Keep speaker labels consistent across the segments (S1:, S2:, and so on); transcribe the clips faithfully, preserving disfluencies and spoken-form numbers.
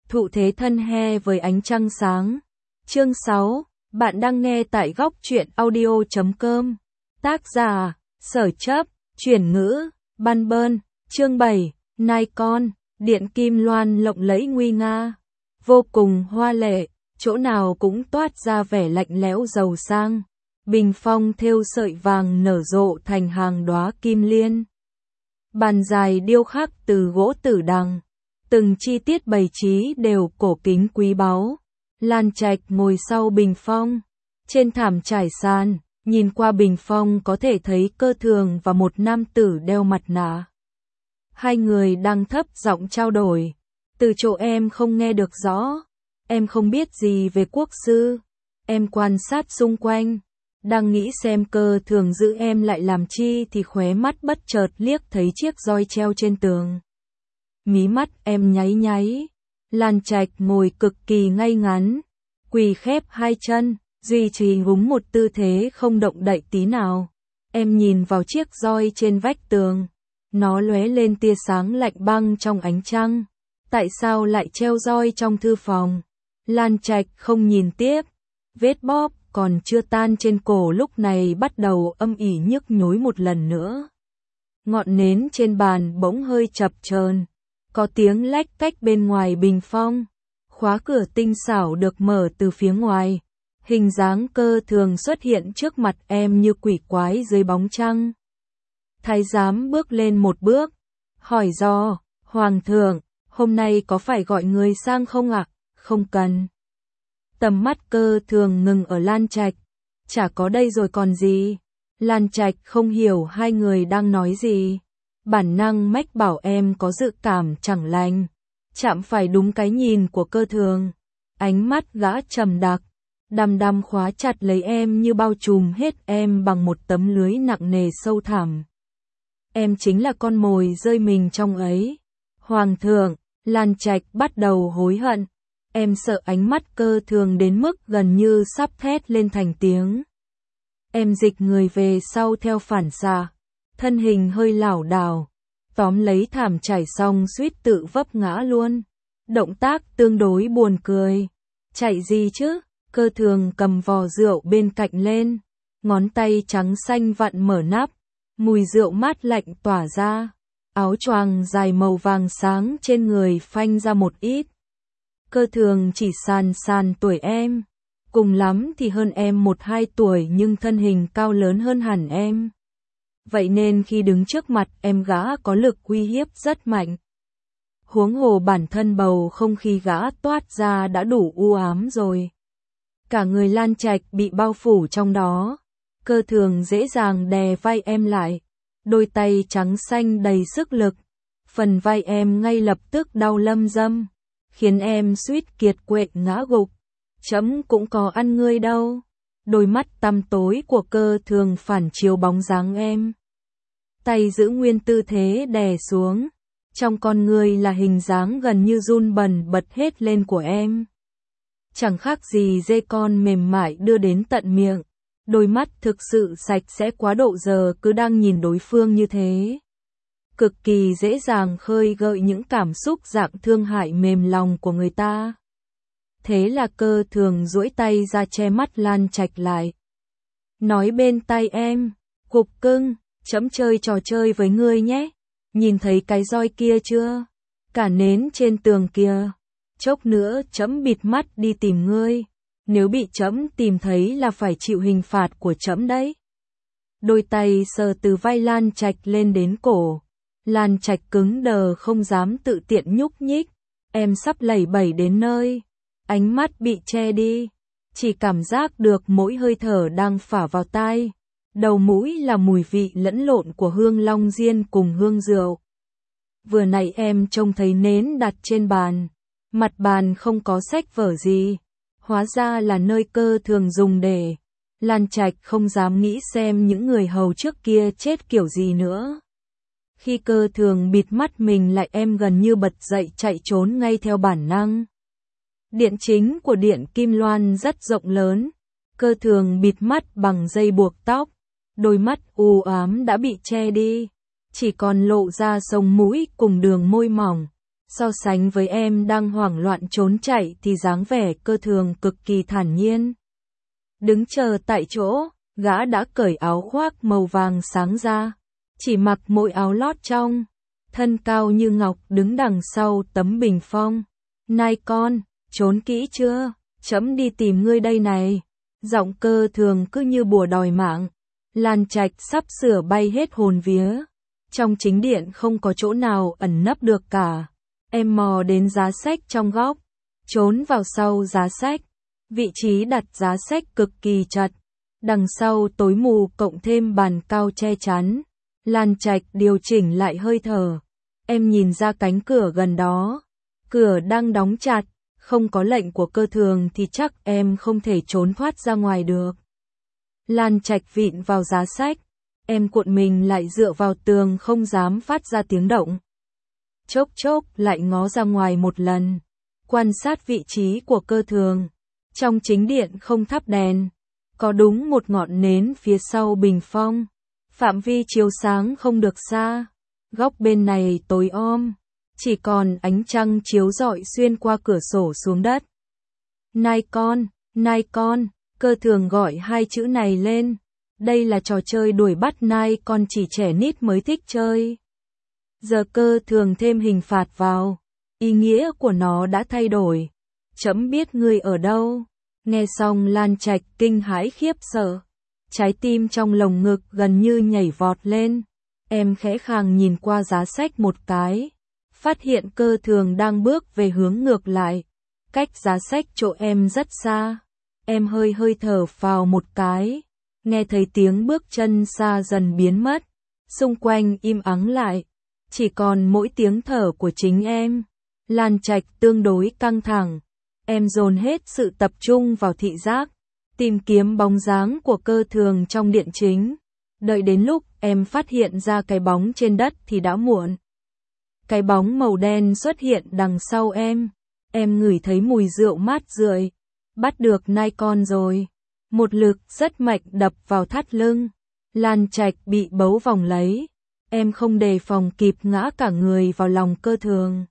S1: Thụ thế thân he với ánh trăng sáng. Chương sáu, bạn đang nghe tại góc truyện audio chấm com. Tác giả, Sở Chấp, chuyển ngữ, Ban Bơn. Chương bảy, Nikon, điện kim loan lộng lẫy nguy nga. Vô cùng hoa lệ, chỗ nào cũng toát ra vẻ lạnh lẽo giàu sang. Bình phong thêu sợi vàng nở rộ thành hàng đóa kim liên. Bàn dài điêu khắc từ gỗ tử đằng. Từng chi tiết bày trí đều cổ kính quý báu. Lan Trạch ngồi sau bình phong. Trên thảm trải sàn, nhìn qua bình phong có thể thấy Cơ Thường và một nam tử đeo mặt nạ. Hai người đang thấp giọng trao đổi. Từ chỗ em không nghe được rõ. Em không biết gì về quốc sư. Em quan sát xung quanh. Đang nghĩ xem Cơ Thường giữ em lại làm chi thì khóe mắt bất chợt liếc thấy chiếc roi treo trên tường. Mí mắt em nháy nháy. Lan Trạch ngồi cực kỳ ngay ngắn, quỳ khép hai chân, duy trì đúng một tư thế không động đậy tí nào. Em nhìn vào chiếc roi trên vách tường, nó lóe lên tia sáng lạnh băng trong ánh trăng. Tại sao lại treo roi trong thư phòng? Lan Trạch không nhìn tiếp, vết bóp còn chưa tan trên cổ lúc này bắt đầu âm ỉ nhức nhối một lần nữa. Ngọn nến trên bàn bỗng hơi chập chờn. Có tiếng lách cách bên ngoài bình phong. Khóa cửa tinh xảo được mở từ phía ngoài. Hình dáng Cơ Thường xuất hiện trước mặt em như quỷ quái dưới bóng trăng. Thái giám bước lên một bước, hỏi do, Hoàng thượng, hôm nay có phải gọi người sang không ạ? Không cần. Tầm mắt Cơ Thường ngừng ở Lan Trạch. Chả có đây rồi còn gì. Lan Trạch không hiểu hai người đang nói gì. Bản năng mách bảo em có dự cảm chẳng lành. Chạm phải đúng cái nhìn của Cơ Thường. Ánh mắt gã trầm đặc, đăm đăm khóa chặt lấy em như bao trùm hết em bằng một tấm lưới nặng nề sâu thẳm. Em chính là con mồi rơi mình trong ấy. Hoàng thượng, Lan Trạch bắt đầu hối hận. Em sợ ánh mắt Cơ Thường đến mức gần như sắp thét lên thành tiếng. Em dịch người về sau theo phản xạ. Thân hình hơi lảo đảo, tóm lấy thảm trải xong suýt tự vấp ngã luôn. Động tác tương đối buồn cười. Chạy gì chứ? Cơ Thường cầm vò rượu bên cạnh lên, ngón tay trắng xanh vặn mở nắp, mùi rượu mát lạnh tỏa ra. Áo choàng dài màu vàng sáng trên người phanh ra một ít. Cơ Thường chỉ sàn sàn tuổi em, cùng lắm thì hơn em một hai tuổi nhưng thân hình cao lớn hơn hẳn em. Vậy nên khi đứng trước mặt em gã có lực uy hiếp rất mạnh. Huống hồ bản thân bầu không khí gã toát ra đã đủ u ám rồi. Cả người Lan Trạch bị bao phủ trong đó. Cơ Thường dễ dàng đè vai em lại. Đôi tay trắng xanh đầy sức lực. Phần vai em ngay lập tức đau lâm dâm, khiến em suýt kiệt quệ ngã gục. Chấm cũng có ăn ngươi đâu. Đôi mắt tăm tối của Cơ Thường phản chiếu bóng dáng em. Tay giữ nguyên tư thế đè xuống. Trong con người là hình dáng gần như run bần bật hết lên của em. Chẳng khác gì dê con mềm mại đưa đến tận miệng. Đôi mắt thực sự sạch sẽ quá độ giờ cứ đang nhìn đối phương như thế. Cực kỳ dễ dàng khơi gợi những cảm xúc dạng thương hại mềm lòng của người ta. Thế là Cơ Thường duỗi tay ra che mắt Lan Trạch lại. Nói bên tai em, cục cưng, chấm chơi trò chơi với ngươi nhé. Nhìn thấy cái roi kia chưa? Cả nến trên tường kia. Chốc nữa chấm bịt mắt đi tìm ngươi. Nếu bị chấm tìm thấy là phải chịu hình phạt của chấm đấy. Đôi tay sờ từ vai Lan Trạch lên đến cổ. Lan Trạch cứng đờ không dám tự tiện nhúc nhích. Em sắp lẩy bẩy đến nơi. Ánh mắt bị che đi. Chỉ cảm giác được mỗi hơi thở đang phả vào tai. Đầu mũi là mùi vị lẫn lộn của hương long diên cùng hương rượu. Vừa nãy em trông thấy nến đặt trên bàn. Mặt bàn không có sách vở gì. Hóa ra là nơi Cơ Thường dùng để. Lan Trạch không dám nghĩ xem những người hầu trước kia chết kiểu gì nữa. Khi Cơ Thường bịt mắt mình lại em gần như bật dậy chạy trốn ngay theo bản năng. Điện chính của điện Kim Loan rất rộng lớn. Cơ Thường bịt mắt bằng dây buộc tóc. Đôi mắt u ám đã bị che đi. Chỉ còn lộ ra sống mũi cùng đường môi mỏng. So sánh với em đang hoảng loạn trốn chạy thì dáng vẻ Cơ Thường cực kỳ thản nhiên. Đứng chờ tại chỗ, gã đã cởi áo khoác màu vàng sáng ra, chỉ mặc mỗi áo lót trong, thân cao như ngọc đứng đằng sau tấm bình phong. Này con, trốn kỹ chưa? Trẫm đi tìm ngươi đây này. Giọng Cơ Thường cứ như bùa đòi mạng. Lan Trạch sắp sửa bay hết hồn vía. Trong chính điện không có chỗ nào ẩn nấp được cả. Em mò đến giá sách trong góc, trốn vào sau giá sách. Vị trí đặt giá sách cực kỳ chặt. Đằng sau tối mù cộng thêm bàn cao che chắn. Lan Trạch điều chỉnh lại hơi thở. Em nhìn ra cánh cửa gần đó. Cửa đang đóng chặt. Không có lệnh của Cơ Thường thì chắc em không thể trốn thoát ra ngoài được. Lan Trạch vịn vào giá sách. Em cuộn mình lại dựa vào tường không dám phát ra tiếng động. Chốc chốc lại ngó ra ngoài một lần. Quan sát vị trí của Cơ Thường. Trong chính điện không thắp đèn. Có đúng một ngọn nến phía sau bình phong. Phạm vi chiếu sáng không được xa. Góc bên này tối om. Chỉ còn ánh trăng chiếu rọi xuyên qua cửa sổ xuống đất. Này con, này con, Cơ Thường gọi hai chữ này lên. Đây là trò chơi đuổi bắt nai con chỉ trẻ nít mới thích chơi. Giờ Cơ Thường thêm hình phạt vào. Ý nghĩa của nó đã thay đổi. Trẫm biết ngươi ở đâu. Nghe xong Lan Trạch kinh hãi khiếp sợ. Trái tim trong lồng ngực gần như nhảy vọt lên. Em khẽ khàng nhìn qua giá sách một cái. Phát hiện Cơ Thường đang bước về hướng ngược lại. Cách giá sách chỗ em rất xa. Em hơi hơi thở phào một cái. Nghe thấy tiếng bước chân xa dần biến mất. Xung quanh im ắng lại. Chỉ còn mỗi tiếng thở của chính em. Lan Trạch tương đối căng thẳng. Em dồn hết sự tập trung vào thị giác. Tìm kiếm bóng dáng của Cơ Thường trong điện chính. Đợi đến lúc em phát hiện ra cái bóng trên đất thì đã muộn. Cái bóng màu đen xuất hiện đằng sau em. Em ngửi thấy mùi rượu mát rượi. Bắt được nai con rồi. Một lực rất mạnh đập vào thắt lưng. Lan Trạch bị bấu vòng lấy. Em không đề phòng kịp ngã cả người vào lòng Cơ Thường.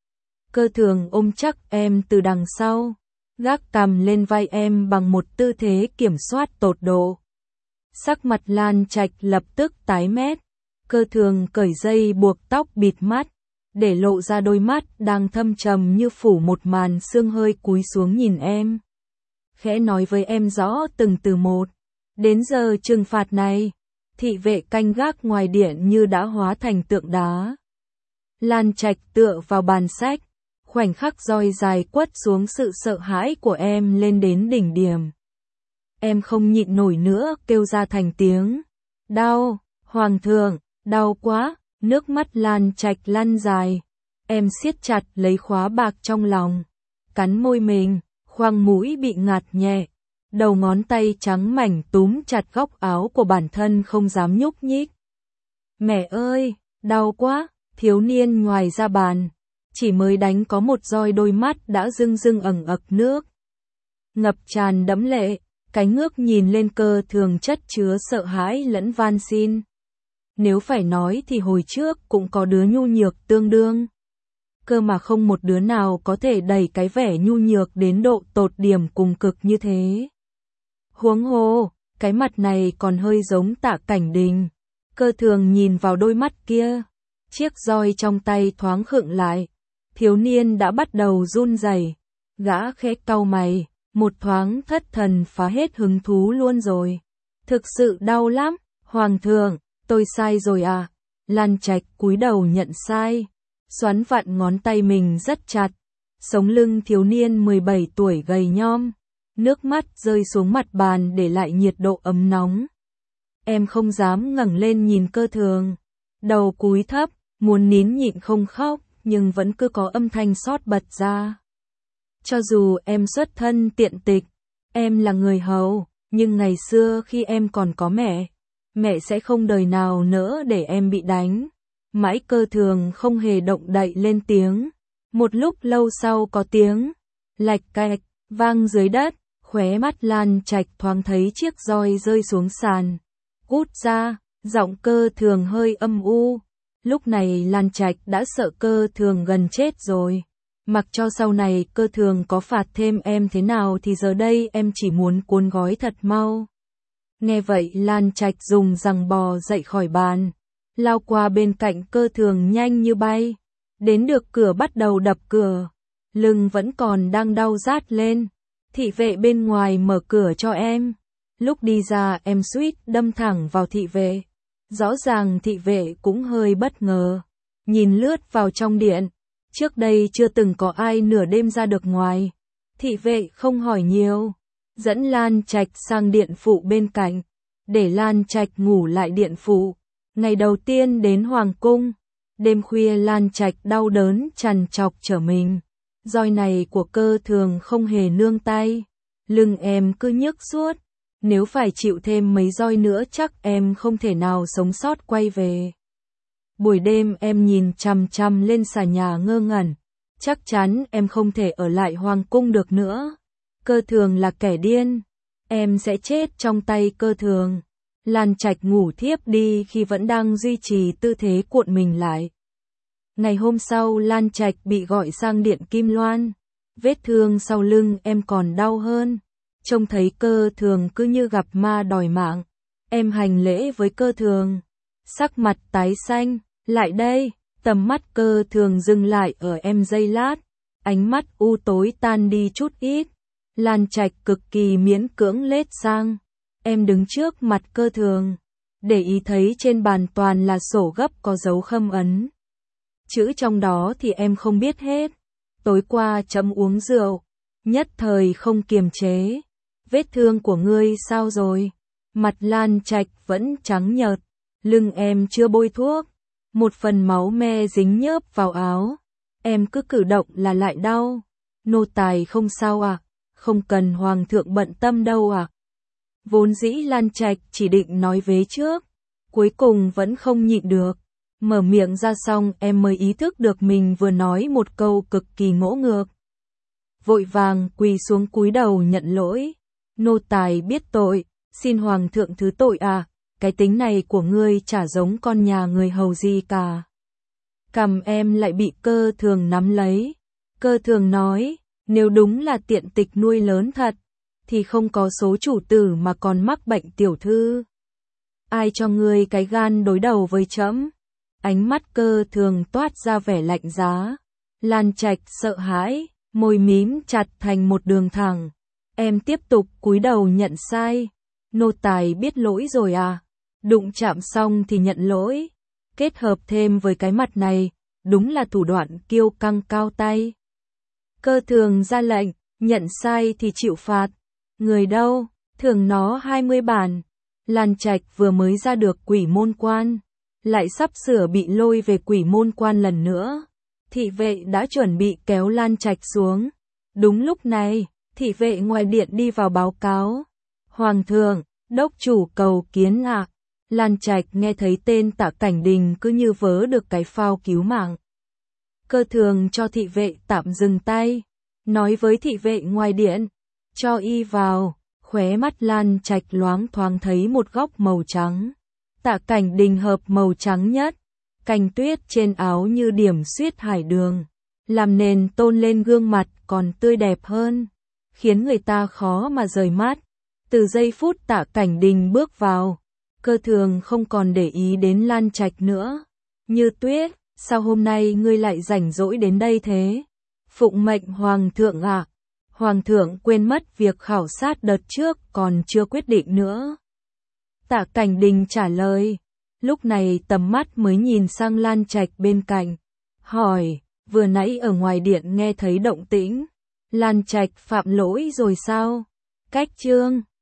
S1: Cơ Thường ôm chắc em từ đằng sau. Gác cằm lên vai em bằng một tư thế kiểm soát tột độ. Sắc mặt Lan Trạch lập tức tái mét. Cơ Thường cởi dây buộc tóc bịt mắt. Để lộ ra đôi mắt đang thâm trầm như phủ một màn sương hơi cúi xuống nhìn em. Khẽ nói với em rõ từng từ một. Đến giờ trừng phạt này, thị vệ canh gác ngoài điện như đã hóa thành tượng đá. Lan Trạch tựa vào bàn sách, khoảnh khắc roi dài quất xuống sự sợ hãi của em lên đến đỉnh điểm. Em không nhịn nổi nữa kêu ra thành tiếng. Đau, Hoàng thượng, đau quá, nước mắt Lan Trạch lăn dài. Em siết chặt lấy khóa bạc trong lòng, cắn môi mình, khoang mũi bị ngạt nhẹ. Đầu ngón tay trắng mảnh túm chặt góc áo của bản thân không dám nhúc nhích. Mẹ ơi, đau quá, thiếu niên ngoài ra bàn. Chỉ mới đánh có một roi đôi mắt đã rưng rưng ẩn ực nước. Ngập tràn đẫm lệ, cái ngước nhìn lên Cơ Thường chất chứa sợ hãi lẫn van xin. Nếu phải nói thì hồi trước cũng có đứa nhu nhược tương đương. Cơ mà không một đứa nào có thể đẩy cái vẻ nhu nhược đến độ tột điểm cùng cực như thế. Huống hồ, cái mặt này còn hơi giống Tạ Cảnh Đình. Cơ Thường nhìn vào đôi mắt kia. Chiếc roi trong tay thoáng khựng lại. Thiếu niên đã bắt đầu run rẩy. Gã khẽ cau mày, một thoáng thất thần phá hết hứng thú luôn rồi. Thực sự đau lắm, Hoàng thượng, tôi sai rồi à? Lan Trạch cúi đầu nhận sai. Xoắn vặn ngón tay mình rất chặt. Sống lưng thiếu niên mười bảy tuổi gầy nhom. Nước mắt rơi xuống mặt bàn để lại nhiệt độ ấm nóng. Em không dám ngẩng lên nhìn Cơ Thường. Đầu cúi thấp, muốn nín nhịn không khóc, nhưng vẫn cứ có âm thanh xót bật ra. Cho dù em xuất thân tiện tịch, em là người hầu, nhưng ngày xưa khi em còn có mẹ, mẹ sẽ không đời nào nỡ để em bị đánh. Mãi Cơ Thường không hề động đậy lên tiếng. Một lúc lâu sau có tiếng lạch cạch vang dưới đất, khóe mắt Lan Trạch thoáng thấy chiếc roi rơi xuống sàn. Cút ra, giọng Cơ Thường hơi âm u. Lúc này Lan Trạch đã sợ Cơ Thường gần chết rồi. Mặc cho sau này Cơ Thường có phạt thêm em thế nào thì giờ đây em chỉ muốn cuốn gói thật mau. Nghe vậy Lan Trạch dùng giằng bò dậy khỏi bàn, lao qua bên cạnh Cơ Thường nhanh như bay. Đến được cửa bắt đầu đập cửa, lưng vẫn còn đang đau rát lên. Thị vệ bên ngoài mở cửa cho em. Lúc đi ra em suýt đâm thẳng vào thị vệ. Rõ ràng thị vệ cũng hơi bất ngờ. Nhìn lướt vào trong điện. Trước đây chưa từng có ai nửa đêm ra được ngoài. Thị vệ không hỏi nhiều. Dẫn Lan Trạch sang điện phụ bên cạnh. Để Lan Trạch ngủ lại điện phụ. Ngày đầu tiên đến Hoàng cung. Đêm khuya Lan Trạch đau đớn trằn trọc trở mình. Roi này của Cơ Thường không hề nương tay. Lưng em cứ nhức suốt. Nếu phải chịu thêm mấy roi nữa chắc em không thể nào sống sót quay về. Buổi đêm em nhìn chằm chằm lên xà nhà ngơ ngẩn. Chắc chắn em không thể ở lại Hoàng cung được nữa. Cơ Thường là kẻ điên. Em sẽ chết trong tay Cơ Thường. Lan Trạch ngủ thiếp đi khi vẫn đang duy trì tư thế cuộn mình lại. Ngày hôm sau Lan Trạch bị gọi sang điện Kim Loan. Vết thương sau lưng em còn đau hơn. Trông thấy Cơ Thường cứ như gặp ma đòi mạng. Em hành lễ với Cơ Thường. Sắc mặt tái xanh. Lại đây. Tầm mắt Cơ Thường dừng lại ở em giây lát. Ánh mắt u tối tan đi chút ít. Lan Trạch cực kỳ miễn cưỡng lết sang. Em đứng trước mặt Cơ Thường. Để ý thấy trên bàn toàn là sổ gấp có dấu khâm ấn. Chữ trong đó thì em không biết hết. Tối qua chấm uống rượu. Nhất thời không kiềm chế. Vết thương của ngươi sao rồi? Mặt Lan Trạch vẫn trắng nhợt. Lưng em chưa bôi thuốc. Một phần máu me dính nhớp vào áo. Em cứ cử động là lại đau. Nô tài không sao à? Không cần hoàng thượng bận tâm đâu à? Vốn dĩ Lan Trạch chỉ định nói vế trước. Cuối cùng vẫn không nhịn được. Mở miệng ra xong em mới ý thức được mình vừa nói một câu cực kỳ ngỗ ngược. Vội vàng quỳ xuống cúi đầu nhận lỗi. Nô tài biết tội, xin hoàng thượng thứ tội à, cái tính này của ngươi chả giống con nhà người hầu gì cả. Cằm em lại bị Cơ Thường nắm lấy. Cơ Thường nói, nếu đúng là tiện tịch nuôi lớn thật, thì không có số chủ tử mà còn mắc bệnh tiểu thư. Ai cho ngươi cái gan đối đầu với trẫm? Ánh mắt Cơ Thường toát ra vẻ lạnh giá. Lan Trạch sợ hãi, môi mím chặt thành một đường thẳng. Em tiếp tục cúi đầu nhận sai. Nô tài biết lỗi rồi à? Đụng chạm xong thì nhận lỗi. Kết hợp thêm với cái mặt này, đúng là thủ đoạn kiêu căng cao tay. Cơ Thường ra lệnh, nhận sai thì chịu phạt. Người đâu? Thưởng nó hai mươi bản. Lan Trạch vừa mới ra được Quỷ Môn Quan, lại sắp sửa bị lôi về Quỷ Môn Quan lần nữa. Thị vệ đã chuẩn bị kéo Lan Trạch xuống. Đúng lúc này, thị vệ ngoài điện đi vào báo cáo. Hoàng thượng, đốc chủ cầu kiến ạ. À. Lan Trạch nghe thấy tên Tạ Cảnh Đình cứ như vớ được cái phao cứu mạng. Cơ Thường cho thị vệ tạm dừng tay, nói với thị vệ ngoài điện, cho y vào. Khóe mắt Lan Trạch loáng thoáng thấy một góc màu trắng. Tạ Cảnh Đình hợp màu trắng nhất. Cành tuyết trên áo như điểm xuyết hải đường, làm nền tôn lên gương mặt còn tươi đẹp hơn, khiến người ta khó mà rời mắt. Từ giây phút Tạ Cảnh Đình bước vào, Cơ Thường không còn để ý đến Lan Trạch nữa. Như Tuyết, sao hôm nay ngươi lại rảnh rỗi đến đây thế? Phụng mệnh hoàng thượng ạ. À? Hoàng thượng quên mất việc khảo sát đợt trước còn chưa quyết định nữa. Tạ Cảnh Đình trả lời. Lúc này tầm mắt mới nhìn sang Lan Trạch bên cạnh. Hỏi, vừa nãy ở ngoài điện nghe thấy động tĩnh. Lan Trạch phạm lỗi rồi sao? Cách chương.